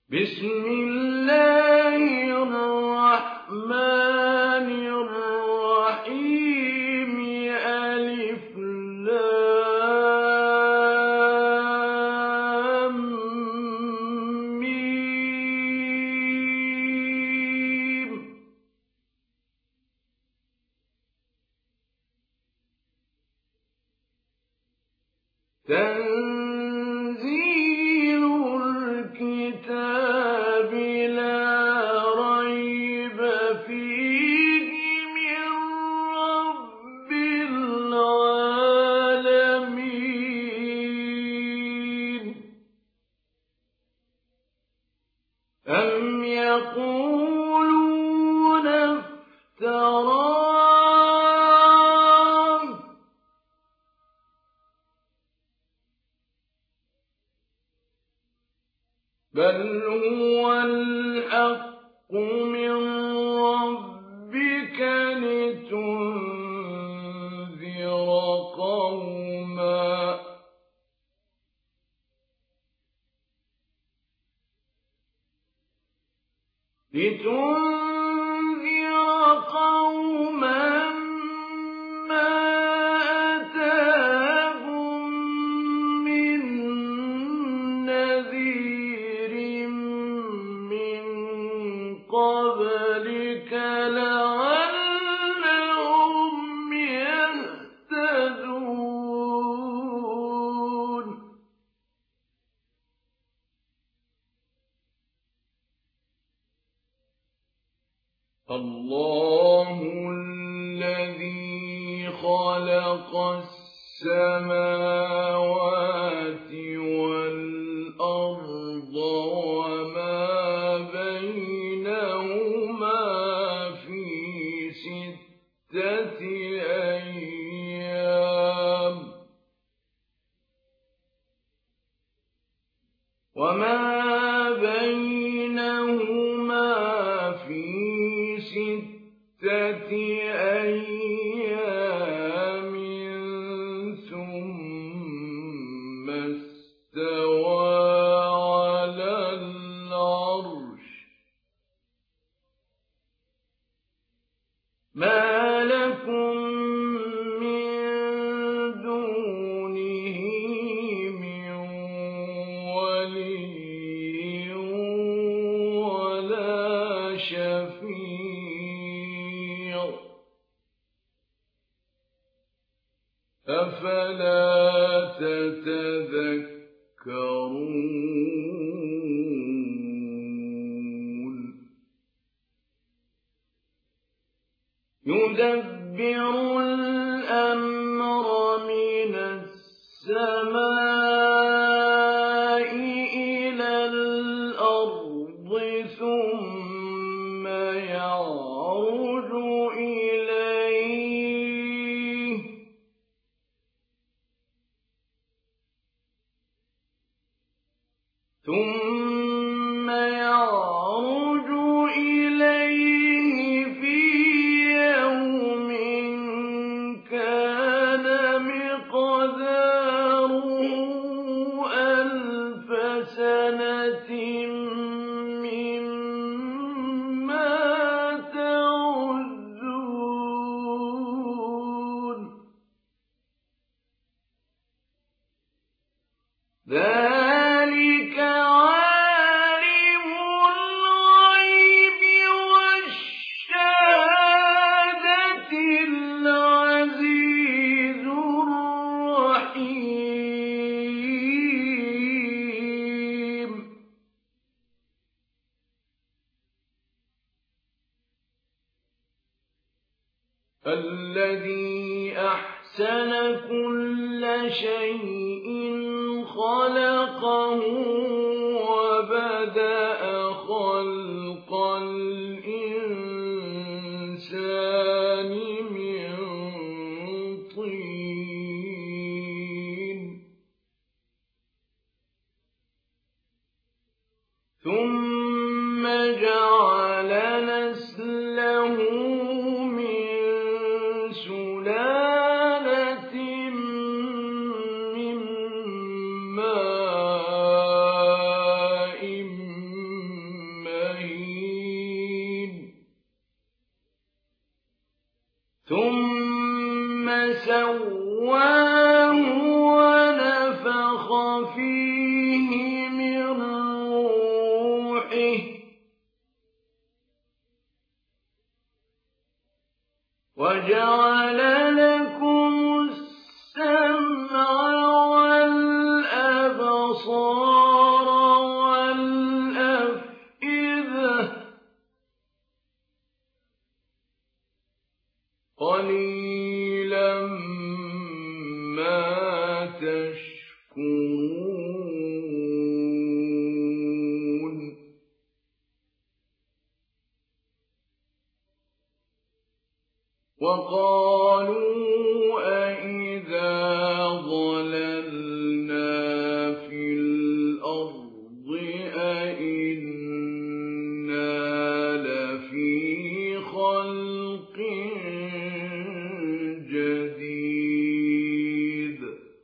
بسم الله الرحمن الرحيم ألف لام ميم تنزيل الكتاب لا ريب فيه من رب العالمين أم يقولون افتراه بل هو الحق من ربك لتنذر قوما ما أتاهم من نذير من قبلك لعلهم يهتدون الله الذي خلق السماوات والأرض وما بينهما في 6 أيام ثم استوى على العرش ما لكم من دونه من ولي ولا شفيع أفلا تتذكرون يدبر الأمر من السماء إلى الأرض ثم يعرج إليه في يوم كان مقداره 1000 سنة مما تعدون ذلك عالم الغيب والشهادة العزيز الرحيم الذي أحسن كل شيء خلقه وبدأ خلق الإنسان من طين ثم جعل نسله من سلالة من ماء ثم سواه ونفخ فيه من روحه وجعل لكم السمع والأبصار والأفئدة قليلا ما تشكرون وقالوا أإذا ضللنا في الأرض أإنا لفي خلق جديد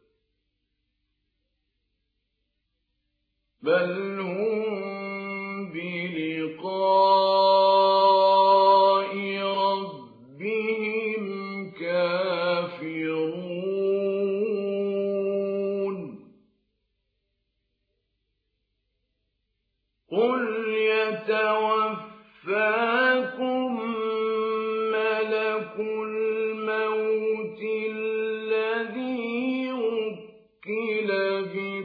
بل هم بلقاء ربهم كافرون قل يتوفاكم ملك الموت الذي وكل بكم